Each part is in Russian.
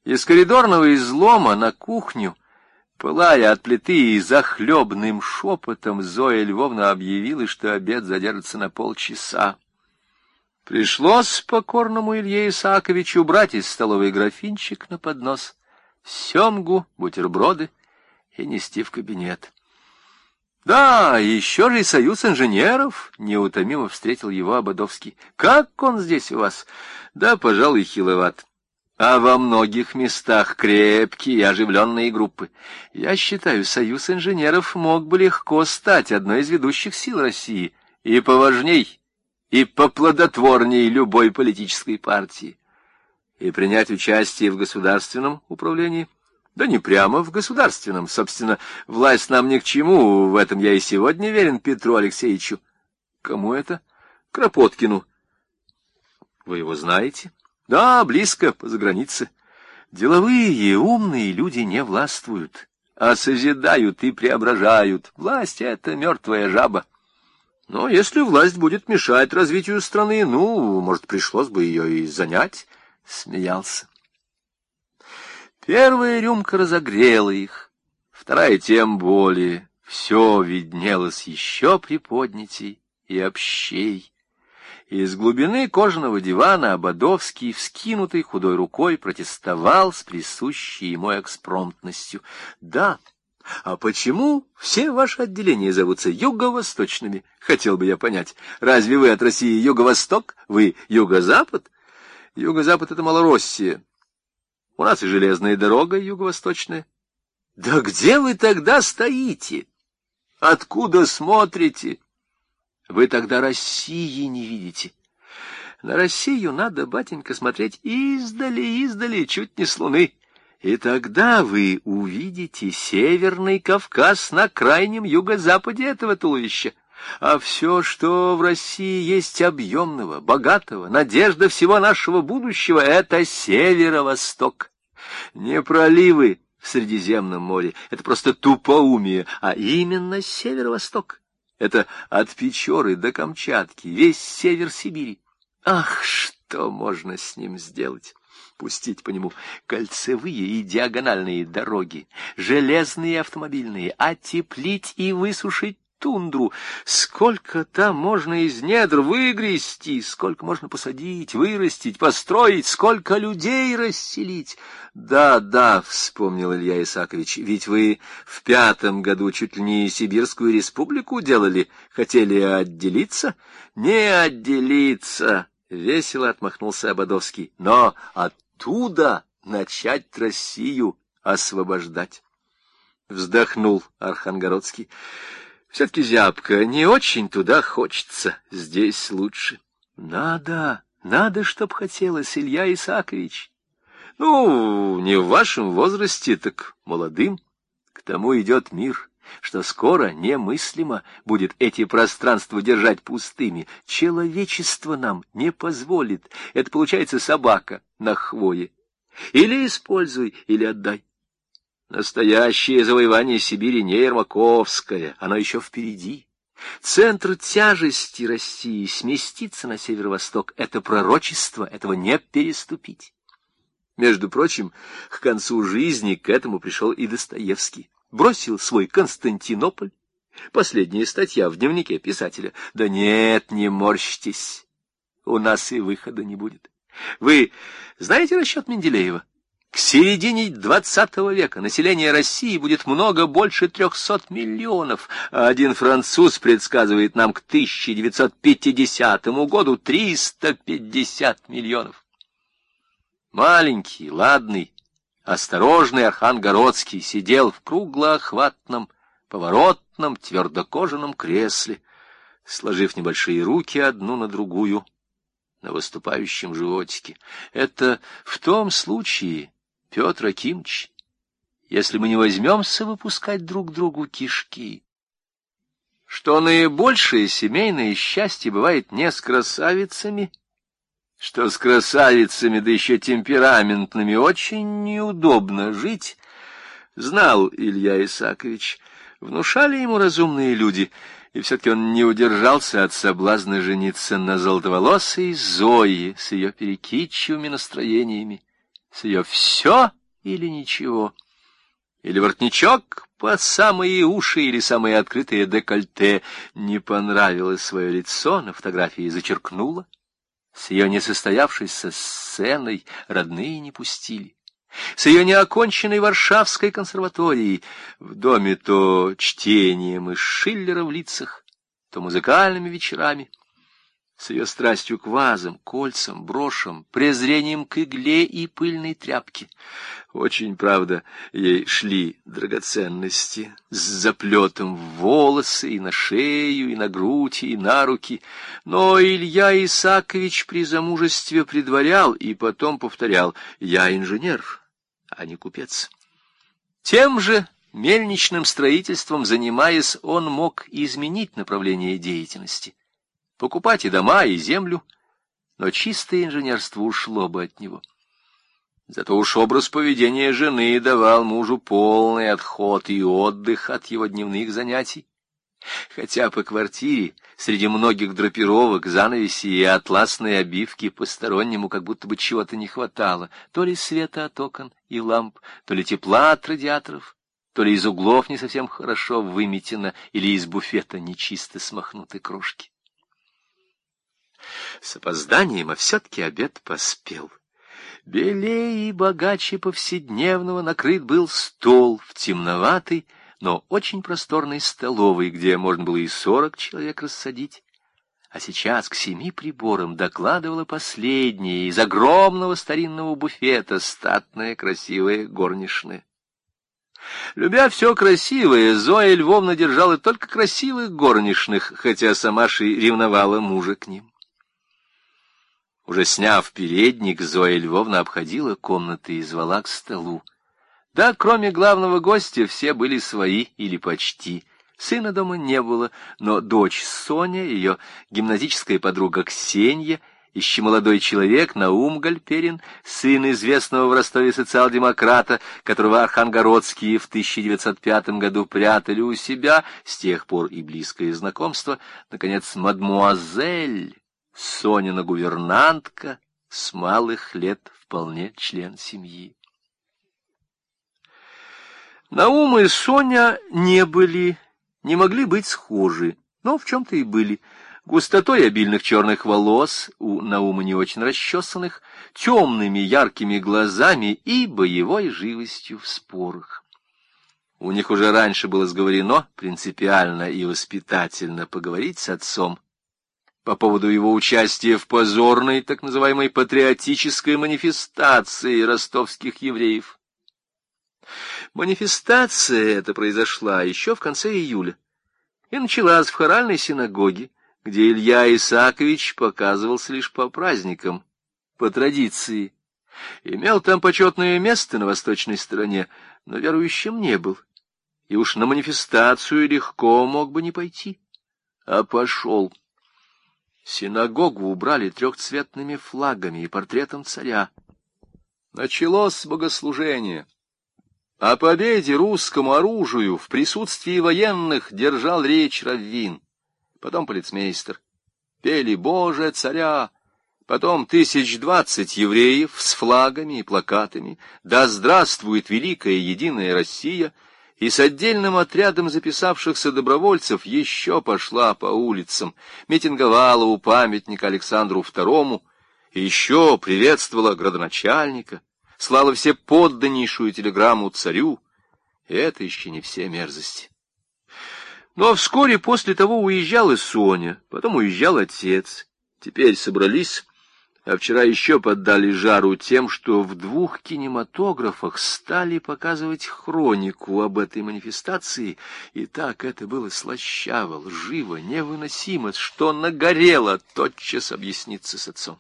Из коридорного излома на кухню, пылая от плиты и захлебным шепотом, Зоя Львовна объявила, что обед задержится на полчаса. Пришлось покорному Илье Исааковичу брать из столовой графинчик на поднос, семгу, бутерброды и нести в кабинет. Да, еще же и союз инженеров, неутомимо встретил его Ободовский. Как он здесь у вас? Да, пожалуй, хиловат. А во многих местах крепкие и оживленные группы. Я считаю, союз инженеров мог бы легко стать одной из ведущих сил России, и поважней, и поплодотворней любой политической партии, и принять участие в государственном управлении. Да не прямо в государственном, собственно, власть нам ни к чему, в этом я и сегодня верен Петру Алексеевичу. Кому это? Кропоткину. Вы его знаете? Да, близко, по загранице. Деловые, умные люди не властвуют, а созидают и преображают. Власть — это мертвая жаба. Но если власть будет мешать развитию страны, может, пришлось бы ее и занять, — смеялся. Первая рюмка разогрела их, вторая тем более. Все виднелось еще приподнятей и общей. Из глубины кожаного дивана Ободовский, вскинутой худой рукой, протестовал с присущей ему экспромтностью. Да, а почему все ваши отделения зовутся юго-восточными? Хотел бы я понять. Разве вы от России юго-восток? Вы юго-запад? Юго-запад — это Малороссия. У нас и железная дорога юго-восточная. Да где вы тогда стоите? Откуда смотрите? Вы тогда России не видите. На Россию надо, батенька, смотреть издали, чуть не с луны. И тогда вы увидите Северный Кавказ на крайнем юго-западе этого туловища. А все, что в России есть объемного, богатого, надежда всего нашего будущего — это северо-восток. Не проливы в Средиземном море, это просто тупоумие, а именно северо-восток. Это от Печоры до Камчатки, весь север Сибири. Ах, что можно с ним сделать? Пустить по нему кольцевые и диагональные дороги, железные и автомобильные, отеплить и высушить тундру. Сколько там можно из недр выгрести, сколько можно посадить, вырастить, построить, сколько людей расселить. Да, вспомнил Илья Исаакович, ведь вы в 5-м году чуть ли не Сибирскую республику делали, хотели отделиться? Не отделиться, весело отмахнулся Ободовский, но оттуда начать Россию освобождать. Вздохнул Архангородский. Все-таки зябко, не очень туда хочется, здесь лучше. Надо, чтоб хотелось, Илья Исаакович. Не в вашем возрасте, так молодым. К тому идет мир, что скоро немыслимо будет эти пространства держать пустыми. Человечество нам не позволит. Это получается собака на хвое. Или используй, или отдай. Настоящее завоевание Сибири не Ермаковское, оно еще впереди. Центр тяжести России сместится на северо-восток. Это пророчество, этого не переступить. Между прочим, к концу жизни к этому пришел и Достоевский. Бросил свой Константинополь. Последняя статья в дневнике писателя. Да нет, не морщитесь, у нас и выхода не будет. Вы знаете расчет Менделеева? К середине XX века население России будет много больше 300 миллионов, а один француз предсказывает нам к 1950 году 350 миллионов. Маленький, ладный, осторожный Архангородский сидел в круглоохватном, поворотном, твердокожаном кресле, сложив небольшие руки одну на другую на выступающем животике. Это в том случае, Петр Акимович, если мы не возьмемся выпускать друг другу кишки, что наибольшее семейное счастье бывает не с красавицами, что с красавицами, да еще темпераментными, очень неудобно жить, знал Илья Исаакович. Внушали ему разумные люди, и все-таки он не удержался от соблазна жениться на золотоволосой Зое с ее перекидчивыми настроениями, с ее все или ничего, или воротничок по самые уши, или самые открытые декольте. Не понравилось свое лицо, на фотографии зачеркнула. С ее несостоявшейся сценой родные не пустили. С ее неоконченной Варшавской консерваторией, в доме то чтением из Шиллера в лицах, то музыкальными вечерами, с ее страстью к вазам, кольцам, брошам, презрением к игле и пыльной тряпке. Очень, правда, ей шли драгоценности с заплетом в волосы и на шею, и на грудь, и на руки. Но Илья Исаакович при замужестве предварял и потом повторял: «Я инженер, а не купец». Тем же мельничным строительством занимаясь, он мог изменить направление деятельности, покупать и дома, и землю, но чистое инженерство ушло бы от него. Зато уж образ поведения жены давал мужу полный отход и отдых от его дневных занятий. Хотя по квартире, среди многих драпировок, занавесей и атласной обивки, постороннему как будто бы чего-то не хватало, то ли света от окон и ламп, то ли тепла от радиаторов, то ли из углов не совсем хорошо выметено, или из буфета нечисто смахнуты крошки. С опозданием, а все-таки обед поспел. Белее и богаче повседневного накрыт был стол в темноватой, но очень просторной столовой, где можно было и 40 человек рассадить. А сейчас к 7 приборам докладывала последняя из огромного старинного буфета статная красивая горничная. Любя все красивое, Зоя Львовна держала только красивых горничных, хотя сама же ревновала мужа к ним. Уже сняв передник, Зоя Львовна обходила комнаты и звала к столу. Да, кроме главного гостя, все были свои или почти. Сына дома не было, но дочь Соня, ее гимназическая подруга Ксенья, еще молодой человек Наум Гальперин, сын известного в Ростове социал-демократа, которого архангородские в 1905 году прятали у себя, с тех пор и близкое знакомство, наконец, мадмуазель, Сонина гувернантка, с малых лет вполне член семьи. Наум и Соня не могли быть схожи, но в чем-то и были. Густотой обильных черных волос, у Наума не очень расчесанных, темными яркими глазами и боевой живостью в спорах. У них уже раньше было сговорено принципиально и воспитательно поговорить с отцом по поводу его участия в позорной, так называемой, патриотической манифестации ростовских евреев. Манифестация эта произошла еще в конце июля и началась в хоральной синагоге, где Илья Исаакович показывался лишь по праздникам, по традиции. Имел там почетное место на восточной стороне, но верующим не был, и уж на манифестацию легко мог бы не пойти, а пошел. Синагогу убрали трехцветными флагами и портретом царя. Началось богослужение. О победе русскому оружию в присутствии военных держал речь раввин, потом полицмейстер. Пели «Боже, царя», потом 20 евреев с флагами и плакатами «Да здравствует великая единая Россия», и с отдельным отрядом записавшихся добровольцев еще пошла по улицам, митинговала у памятника Александру II, и еще приветствовала градоначальника, слала все подданнейшую телеграмму царю, и это еще не все мерзости. Но вскоре после того уезжала Соня, потом уезжал отец. Теперь собрались, а вчера еще поддали жару тем, что в 2 кинематографах стали показывать хронику об этой манифестации, и так это было слащаво, лживо, невыносимо, что нагорело тотчас объясниться с отцом.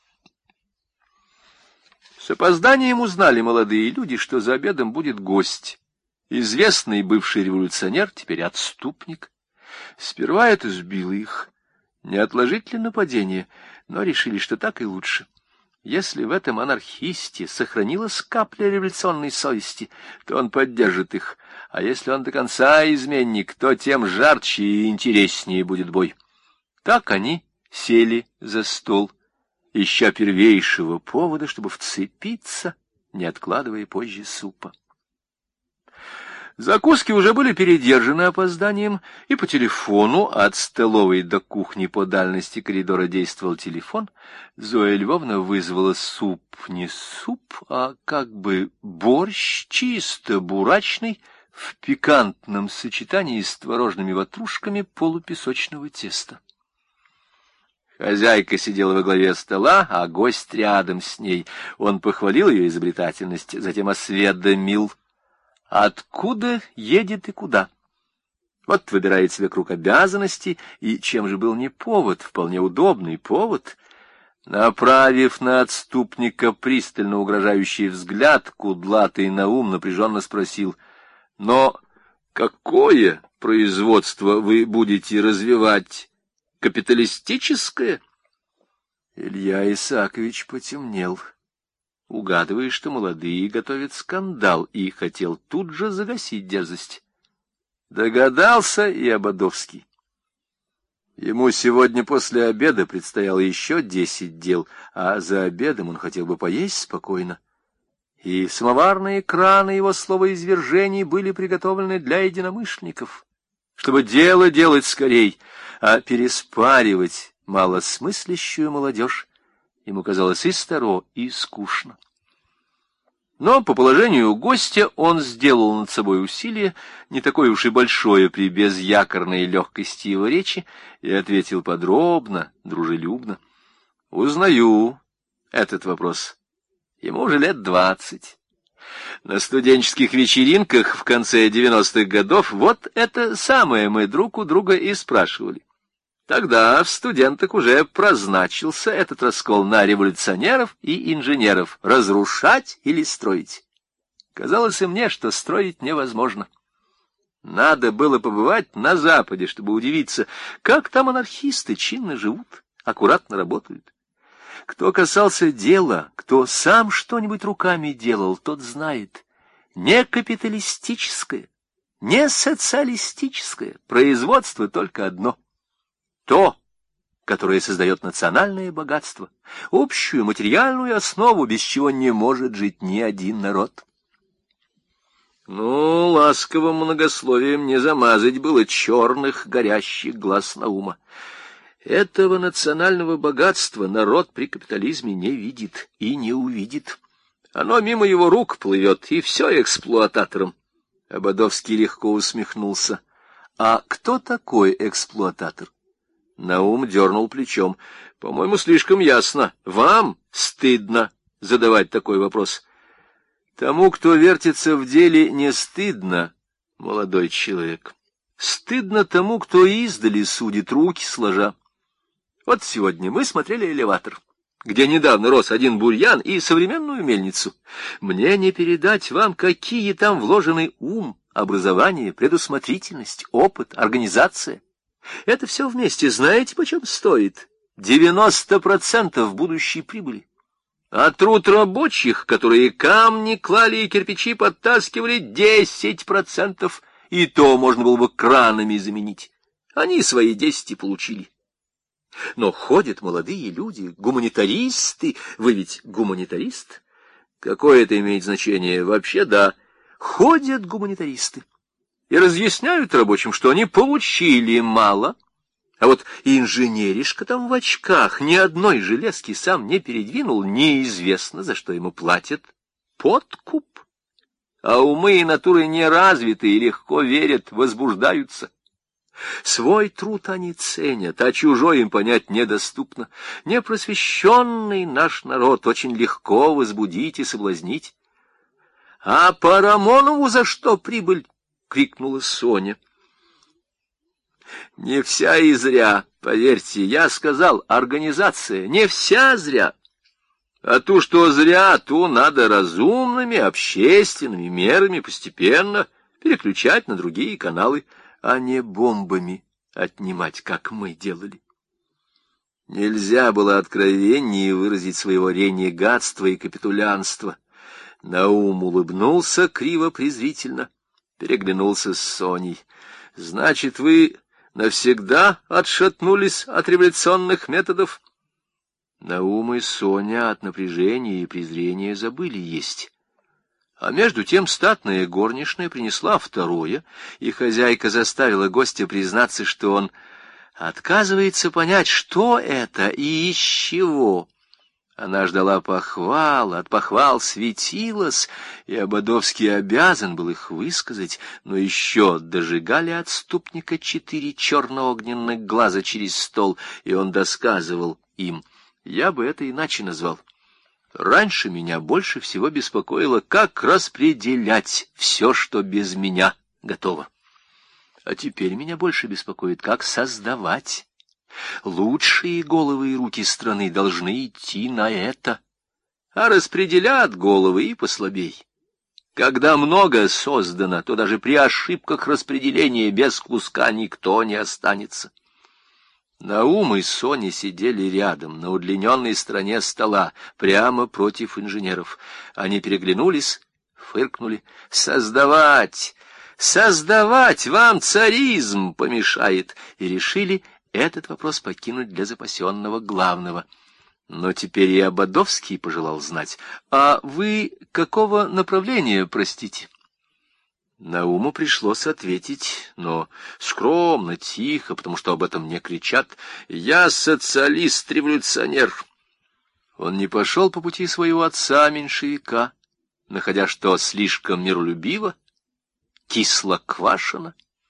С опозданием узнали молодые люди, что за обедом будет гость. Известный бывший революционер, теперь отступник. Сперва это сбило их. Не отложить ли нападение, но решили, что так и лучше. Если в этом анархисте сохранилась капля революционной совести, то он поддержит их, а если он до конца изменник, то тем жарче и интереснее будет бой. Так они сели за стол, ища первейшего повода, чтобы вцепиться не откладывая позже супа. Закуски уже были передержаны опозданием, и по телефону от столовой до кухни по дальности коридора действовал телефон. Зоя Львовна вызвала суп, не суп, а как бы борщ чисто бурачный, в пикантном сочетании с творожными ватрушками полупесочного теста. Хозяйка сидела во главе стола, а гость рядом с ней. Он похвалил ее изобретательность, затем осведомил: откуда едет и куда? Вот выбирает себе круг обязанностей, и чем же был не повод, вполне удобный повод. Направив на отступника пристально угрожающий взгляд, кудлатый Наум напряженно спросил: но какое производство вы будете развивать? Капиталистическое? Илья Исаакович потемнел, угадывая, что молодые готовят скандал, и хотел тут же загасить дерзость. Догадался и Ободовский. Ему сегодня после обеда предстояло еще 10 дел, а за обедом он хотел бы поесть спокойно. И самоварные краны его словоизвержений были приготовлены для единомышленников, чтобы дело делать скорей, а переспаривать малосмыслящую молодежь ему казалось и старо, и скучно. Но по положению гостя он сделал над собой усилие, не такое уж и большое при безякорной легкости его речи, и ответил подробно, дружелюбно: узнаю этот вопрос. Ему уже лет 20. На студенческих вечеринках в конце 90-х годов вот это самое мы друг у друга и спрашивали. Тогда в студентах уже прозначился этот раскол на революционеров и инженеров: разрушать или строить. Казалось и мне, что строить невозможно. Надо было побывать на Западе, чтобы удивиться, как там анархисты чинно живут, аккуратно работают. Кто касался дела, кто сам что-нибудь руками делал, тот знает: не капиталистическое, не социалистическое производство только одно — то, которое создает национальное богатство, общую материальную основу, без чего не может жить ни один народ. Ну, ласковым многословием не замазать было черных горящих глаз Наума. Этого национального богатства народ при капитализме не видит и не увидит. Оно мимо его рук плывет, и все эксплуататором. Ободовский легко усмехнулся. А кто такой эксплуататор? Наум дернул плечом. По-моему, слишком ясно. Вам стыдно задавать такой вопрос. Тому, кто вертится в деле, не стыдно, молодой человек. Стыдно тому, кто издали судит, руки сложа. Вот сегодня мы смотрели элеватор, где недавно рос один бурьян, и современную мельницу. Мне не передать вам, какие там вложены ум, образование, предусмотрительность, опыт, организация. Это все вместе знаете, почем стоит? 90% будущей прибыли. А труд рабочих, которые камни клали и кирпичи подтаскивали, 10%, и то можно было бы кранами заменить. Они свои 10 и получили. Но ходят молодые люди, гуманитаристы. Вы ведь гуманитарист? Какое это имеет значение? Вообще, да. Ходят гуманитаристы и разъясняют рабочим, что они получили мало, а вот инженеришка там в очках ни одной железки сам не передвинул, неизвестно, за что ему платят подкуп. А умы и натуры не развиты и легко верят, возбуждаются. Свой труд они ценят, а чужой им понять недоступно. Непросвещенный наш народ очень легко возбудить и соблазнить. — А по Рамонову за что прибыль? — крикнула Соня. — Не вся и зря, поверьте, я сказал, организация, не вся зря. А ту, что зря, ту надо разумными общественными мерами постепенно переключать на другие каналы, а не бомбами отнимать, как мы делали. Нельзя было откровеннее выразить своего ренегатства и капитулянства. Наум улыбнулся криво-презрительно, переглянулся с Соней. — Значит, вы навсегда отшатнулись от революционных методов? Наум и Соня от напряжения и презрения забыли есть. А между тем статная горничная принесла второе, и хозяйка заставила гостя признаться, что он отказывается понять, что это и из чего. Она ждала похвал, от похвал светилась, и Ободовский обязан был их высказать, но еще дожигали отступника 4 черно-огненных глаза через стол, и он досказывал им. Я бы это иначе назвал. Раньше меня больше всего беспокоило, как распределять все, что без меня готово. А теперь меня больше беспокоит, как создавать. Лучшие головы и руки страны должны идти на это, а распределят головы и послабей. Когда много создано, то даже при ошибках распределения без куска никто не останется. Наум и Соня сидели рядом, на удлиненной стороне стола, прямо против инженеров. Они переглянулись, фыркнули. «Создавать! Создавать вам царизм помешает!» И решили этот вопрос покинуть для запасенного главного. Но теперь и Ободовский пожелал знать. «А вы какого направления, простите?» Науму пришлось ответить, но скромно, тихо, потому что об этом не кричат. «Я социалист-революционер». Он не пошел по пути своего отца-меньшевика, находя, что слишком миролюбиво, кисло-квашено.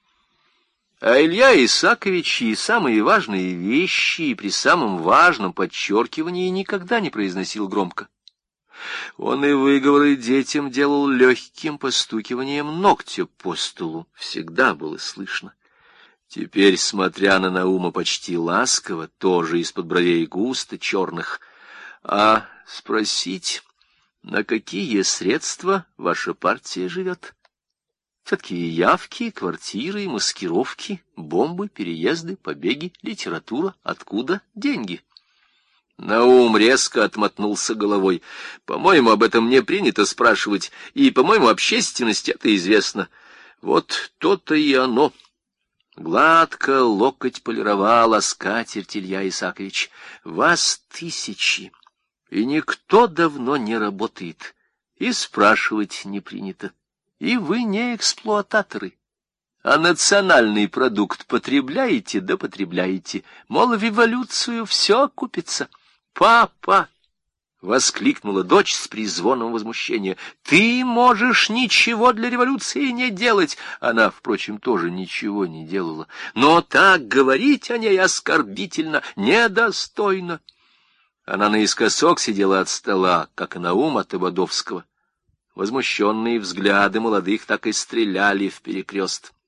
А Илья Исакович и самые важные вещи, и при самом важном подчеркивании никогда не произносил громко. Он и выговоры детям делал легким постукиванием ногтя по столу. Всегда было слышно. Теперь, смотря на Наума почти ласково, тоже из-под бровей густо черных, а спросить, на какие средства ваша партия живет? Все-таки явки, квартиры, маскировки, бомбы, переезды, побеги, литература. Откуда деньги? Наум резко отмотнулся головой. По-моему, об этом не принято спрашивать, и, по-моему, общественности это известно. Вот то-то и оно. Гладко локоть полировала скатерть Илья Исакович. Вас тысячи, и никто давно не работает, и спрашивать не принято. И вы не эксплуататоры, а национальный продукт потребляете да потребляете. Мол, в эволюцию все купится. «Папа!» — воскликнула дочь с призвоном возмущения. «Ты можешь ничего для революции не делать!» Она, впрочем, тоже ничего не делала. «Но так говорить о ней оскорбительно, недостойно!» Она наискосок сидела от стола, как и Наум от Ободовского. Возмущенные взгляды молодых так и стреляли вперекрест.